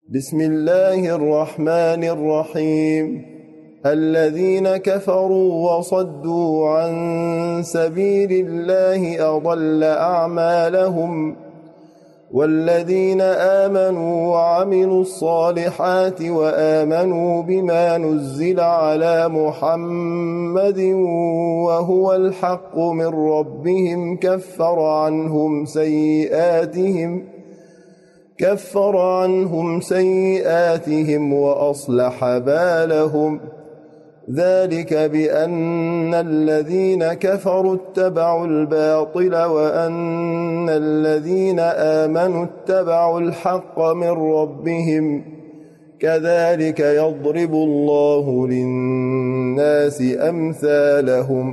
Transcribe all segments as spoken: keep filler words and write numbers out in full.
بسم الله الرحمن الرحيم. الذين كفروا وصدوا عن سبيل الله أضل أعمالهم، والذين آمنوا وعملوا الصالحات وآمنوا بما نزل على محمد وهو الحق من ربهم كفر عنهم سيئاتهم كفر عنهم سيئاتهم وأصلح بالهم. ذلك بأن الذين كفروا اتبعوا الباطل وأن الذين آمنوا اتبعوا الحق من ربهم، كذلك يضرب الله للناس أمثالهم.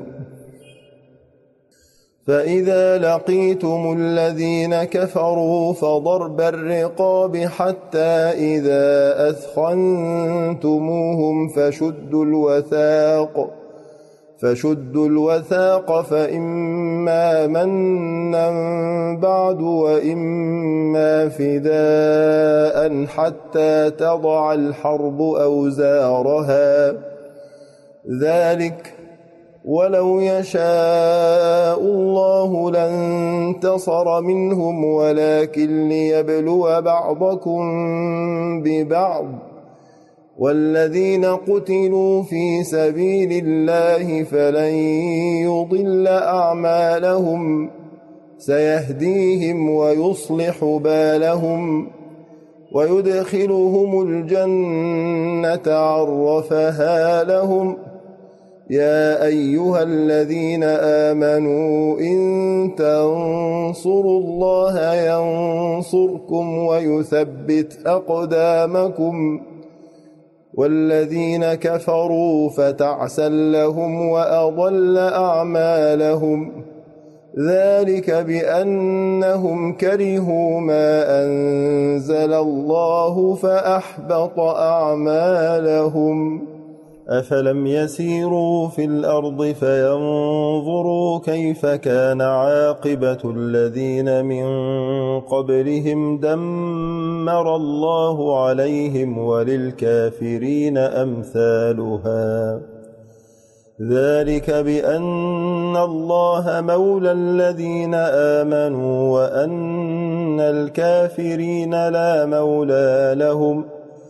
فإذا لقيتم الذين كفروا فضرب الرقاب حتى إذا أثخنتموهم فشدوا الوثاق فشدوا الوثاق فإما منا بعد وإما فداء حتى تضع الحرب أوزارها. ذلك ولو يشاء الله لانتصر منهم ولكن ليبلو بعضكم ببعض، والذين قتلوا في سبيل الله فلن يضل أعمالهم، سيهديهم ويصلح بالهم ويدخلهم الجنة عرفها لهم. يا أيها الذين آمنوا إن تنصروا الله ينصركم ويثبت أقدامكم، والذين كفروا فتعسا لهم وأضل أعمالهم. ذلك بأنهم كرهوا ما أنزل الله فأحبط أعمالهم. أفلم يسيروا في الأرض فينظروا كيف كان عاقبة الذين من قبلهم دمر الله عليهم وللكافرين أمثالها. ذلك بأن الله مولى الذين آمنوا وأن الكافرين لا مولى لهم.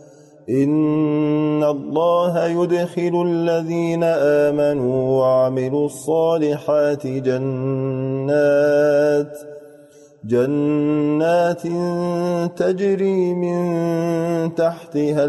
إن الله يدخل الذين آمنوا وعملوا الصالحات جنات جنات تجري من تحتها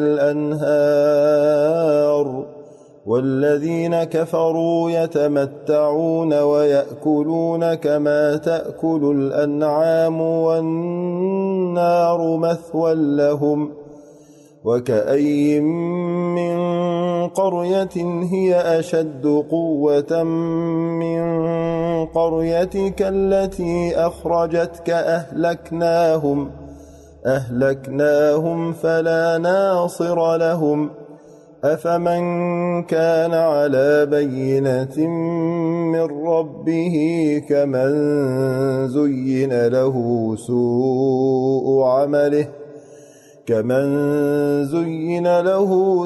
الأنهار، والذين كفروا يتمتعون ويأكلون كما تأكل الأنعام والنار مثوى لهم. وكأي من قرية هي أشد قوة من قريتك التي أخرجتك أهلكناهم أهلكناهم فلا ناصر لهم. أفمن كان على بينة من ربه كمن زين له سوء عمله كمن زين له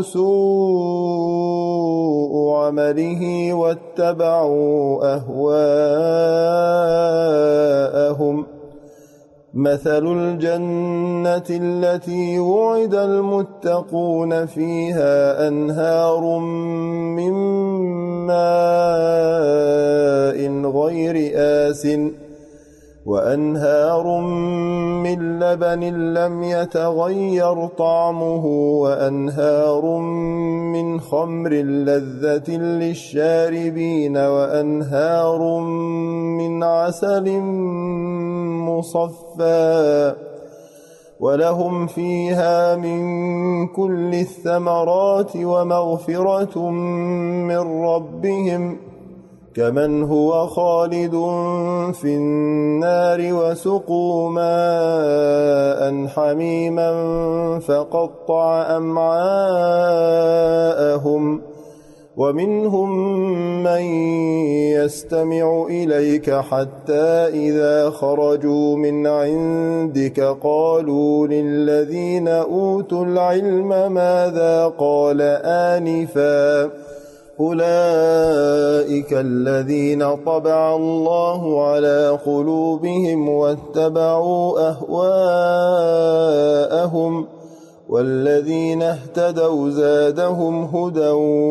سوء عمله واتبعوا أهواءهم. مثل الجنة التي وعد المتقون فيها أنهار من ماء غير آسٍ وأنهار من لبن لم يتغير طعمه وأنهار من خمر لذة للشاربين وأنهار من عسل مصفى ولهم فيها من كل الثمرات ومغفرة من ربهم كمن هو خالد في النار وسقوا ماء حميما فقطع أمعاءهم ومنهم من يستمع إليك حتى إذا خرجوا من عندك قالوا للذين أوتوا العلم ماذا قال آنفا أولئك الذين طبع الله على قلوبهم واتبعوا أهواءهم والذين اهتدوا زادهم هدى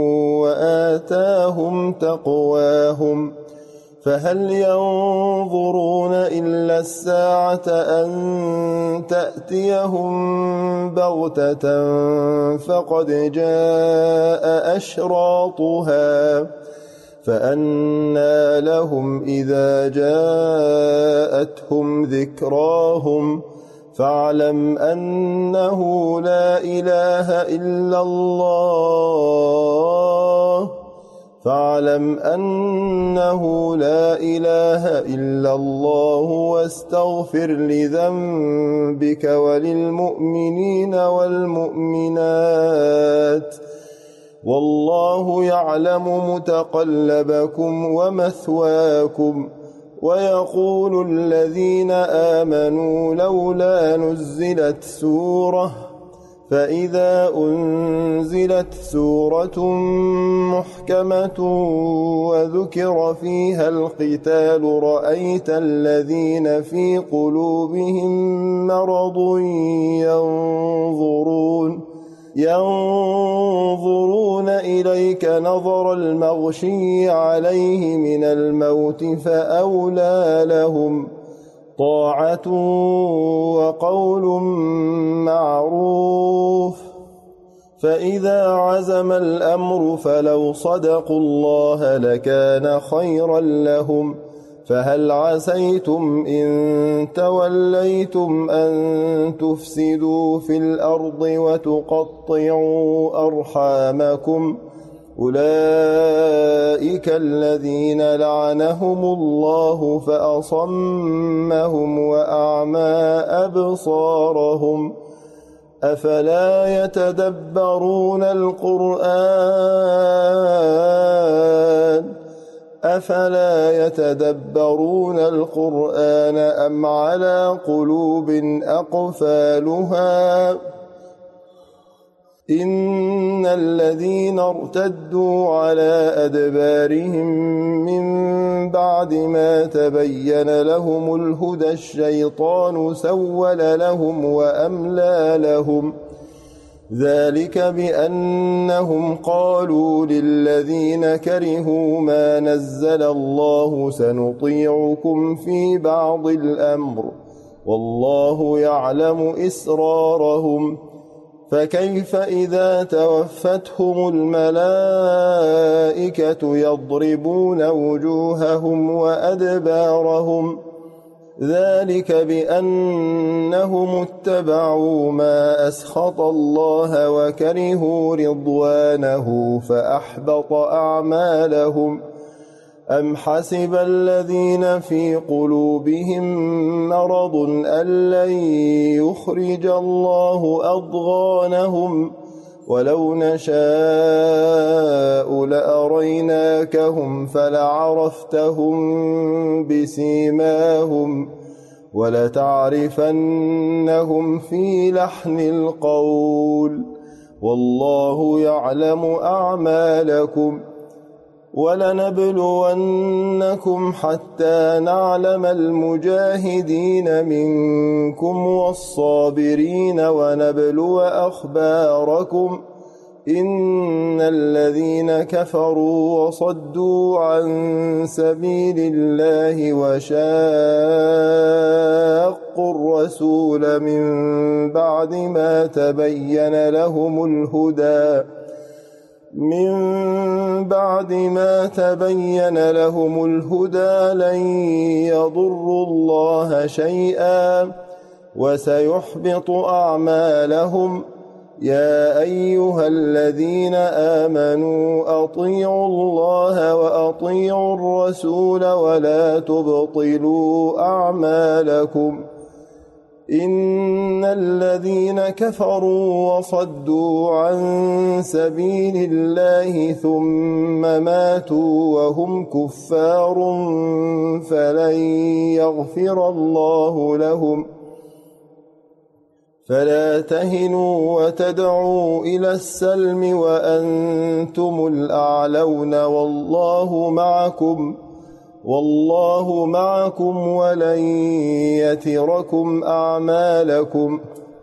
وآتاهم تقواهم فهل ينظرون إلا الساعة أن تأتيهم بغتة فقد جاء أشراطها فأنى لهم إذا جاءتهم ذكراهم فاعلم أنه لا إله إلا الله فاعلم أنه لا إله إلا الله واستغفر لذنبك وللمؤمنين والمؤمنات والله يعلم متقلبكم ومثواكم ويقول الذين آمنوا لولا نزلت سورة فإذا أنزلت سورة محكمة وذكر فيها القتال رأيت الذين في قلوبهم مرض ينظرون ينظرون إليك نظر المغشي عليه من الموت فأولى لهم طاعة وقول معروف فإذا عزم الأمر فلو صدقوا الله لكان خيرا لهم فهل عسيتم إن توليتم أن تفسدوا في الأرض وتقطعوا أرحامكم أولئك الذين لعنهم الله فأصمهم وأعمى أبصارهم أفلا يتدبرون القرآن أفلا يتدبرون القرآن أم على قلوب أقفالها إن الذين ارتدوا على أدبارهم من بعد ما تبين لهم الهدى الشيطان سول لهم وأملى لهم ذلك بأنهم قالوا للذين كرهوا ما نزل الله سنطيعكم في بعض الأمر والله يعلم إسرارهم فكيف إذا توفتهم الملائكة يضربون وجوههم وأدبارهم ذلك بأنهم اتبعوا ما أسخط الله وكرهوا رضوانه فأحبط أعمالهم أم حسب الذين في قلوبهم مرض أن لن يخرج الله أضغانهم ولو نشاء لأريناكهم فلعرفتهم بسيماهم ولتعرفنهم في لحن القول والله يعلم أعمالكم ولنبلونكم حتى نعلم المجاهدين منكم والصابرين ونبلو أخباركم إن الذين كفروا وصدوا عن سبيل الله وشاقوا الرسول من بعد ما تبين لهم الهدى من بعد ما تبين لهم الهدى لن يضروا الله شيئا وسيحبط أعمالهم يا أيها الذين آمنوا أطيعوا الله وأطيعوا الرسول ولا تبطلوا أعمالكم إن الذين كفروا وصدوا عن سبيل الله ثم ماتوا وهم كفار فلن يغفر الله لهم فلا تهنوا وتدعوا إلى السلم وأنتم الأعلون والله معكم والله معكم ولن يتركم أعمالكم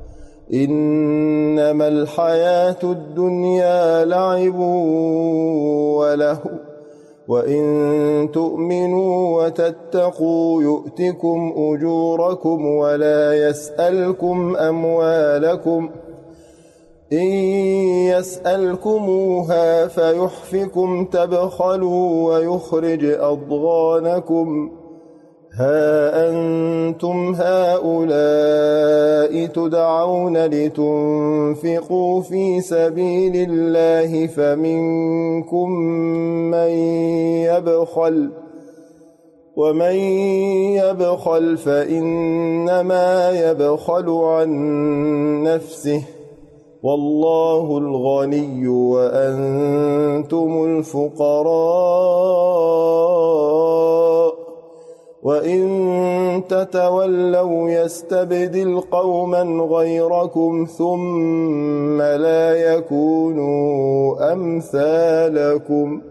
إنما الحياة الدنيا لعب ولهو وإن تؤمنوا وتتقوا يؤتكم أجوركم ولا يسألكم أموالكم إن يسألكموها فيحفكم تبخلوا ويخرج أضغانكم ها أنتم هؤلاء تدعون لتنفقوا في سبيل الله فمنكم من يبخل ومن يبخل فإنما يبخل عن نفسه والله الغني وأنتم الفقراء وإن تتولوا يستبدل قوما غيركم ثم لا يكونوا أمثالكم